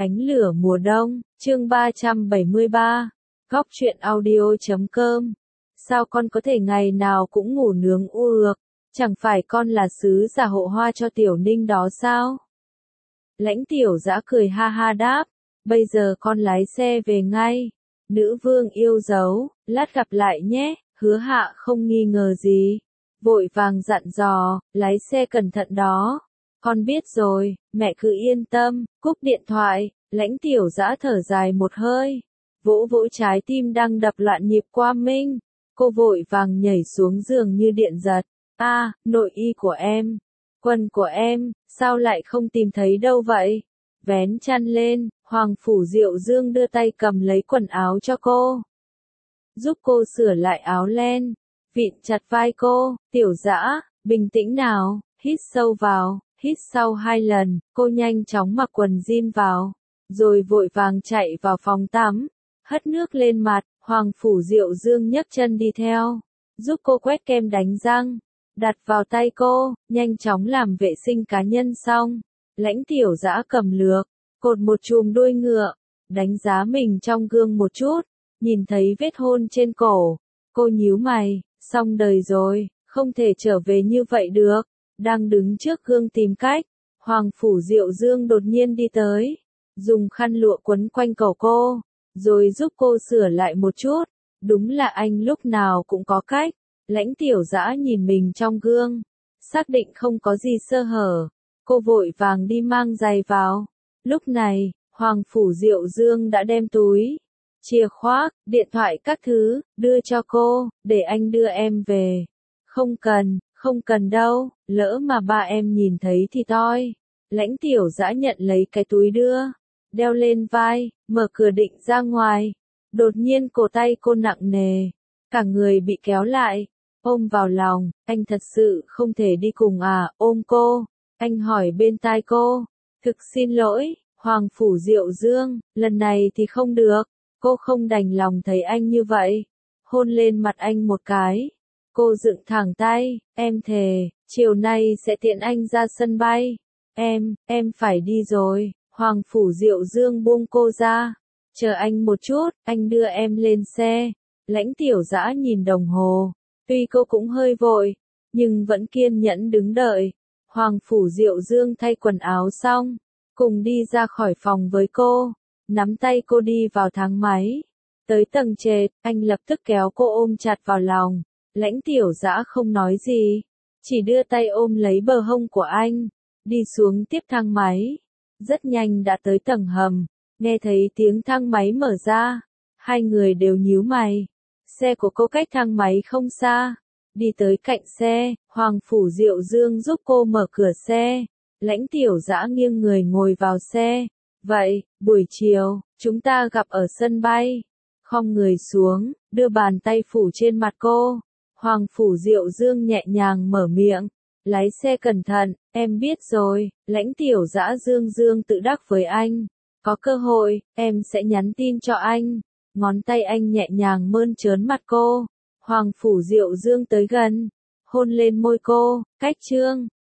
Ánh lửa mùa đông, chương 373, góc truyện audio.com. Sao con có thể ngày nào cũng ngủ nướng u ược, chẳng phải con là sứ giả hộ hoa cho Tiểu Ninh đó sao? Lãnh Tiểu Dã cười ha ha đáp, bây giờ con lái xe về ngay. Nữ vương yêu dấu, lát gặp lại nhé, Hứa Hạ không nghi ngờ gì. Vội vàng dặn dò, lái xe cẩn thận đó. Con biết rồi, mẹ cứ yên tâm, cúp điện thoại, Lãnh Tiểu Dã thở dài một hơi. Vỗ vỗ trái tim đang đập loạn nhịp qua Minh. Cô vội vàng nhảy xuống giường như điện giật. Nội y của em, quần của em, sao lại không tìm thấy đâu vậy? Vén chăn lên, Hoàng Phủ Diệu Dương đưa tay cầm lấy quần áo cho cô. Giúp cô sửa lại áo len, vịn chặt vai cô, Tiểu Dã, bình tĩnh nào, hít sâu vào, hít sau 2 lần, cô nhanh chóng mặc quần jean vào, rồi vội vàng chạy vào phòng tắm, hất nước lên mặt, Hoàng Phủ Diệu Dương nhấc chân đi theo, giúp cô quét kem đánh răng, đặt vào tay cô, nhanh chóng làm vệ sinh cá nhân xong. Lãnh Tiểu Dã cầm lược, cột một chùm đuôi ngựa, đánh giá mình trong gương một chút, nhìn thấy vết hôn trên cổ, cô nhíu mày, xong đời rồi, không thể trở về như vậy được. Đang đứng trước gương tìm cách, Hoàng Phủ Diệu Dương đột nhiên đi tới, dùng khăn lụa quấn quanh cổ cô, rồi giúp cô sửa lại một chút. Đúng là anh lúc nào cũng có cách. Lãnh Tiểu Dã nhìn mình trong gương, xác định không có gì sơ hở, cô vội vàng đi mang giày vào. Lúc này, Hoàng Phủ Diệu Dương đã đem túi, chìa khóa, điện thoại các thứ, đưa cho cô, để anh đưa em về. Không cần đâu, lỡ mà ba em nhìn thấy thì toi. Lãnh Tiểu Dã nhận lấy cái túi đưa, đeo lên vai, mở cửa định ra ngoài. Đột nhiên cổ tay cô nặng nề, cả người bị kéo lại, ôm vào lòng, anh thật sự không thể đi cùng à, ôm cô. Anh hỏi bên tai cô, thực xin lỗi, Hoàng Phủ Diệu Dương, lần này thì không được. Cô không đành lòng thấy anh như vậy, hôn lên mặt anh một cái. Cô dựng thẳng tay, em thề, chiều nay sẽ tiễn anh ra sân bay. Em phải đi rồi. Hoàng Phủ Diệu Dương buông cô ra. Chờ anh một chút, anh đưa em lên xe. Lãnh Tiểu Dã nhìn đồng hồ, tuy cô cũng hơi vội, nhưng vẫn kiên nhẫn đứng đợi. Hoàng Phủ Diệu Dương thay quần áo xong, cùng đi ra khỏi phòng với cô, nắm tay cô đi vào thang máy. Tới tầng trệt, anh lập tức kéo cô ôm chặt vào lòng. Lãnh Tiểu Dã không nói gì, chỉ đưa tay ôm lấy bờ hông của anh, đi xuống tiếp thang máy. Rất nhanh đã tới tầng hầm, nghe thấy tiếng thang máy mở ra, hai người đều nhíu mày. Xe của cô cách thang máy không xa, đi tới cạnh xe, Hoàng Phủ Diệu Dương giúp cô mở cửa xe. Lãnh Tiểu Dã nghiêng người ngồi vào xe. Vậy, buổi chiều, chúng ta gặp ở sân bay. Khom người xuống, đưa bàn tay phủ trên mặt cô. Hoàng Phủ Diệu Dương nhẹ nhàng mở miệng. Lái xe cẩn thận, em biết rồi. Lãnh Tiểu Dã Dương tự đắc với anh. Có cơ hội, em sẽ nhắn tin cho anh. Ngón tay anh nhẹ nhàng mơn trớn mặt cô. Hoàng Phủ Diệu Dương tới gần, hôn lên môi cô, cách chương.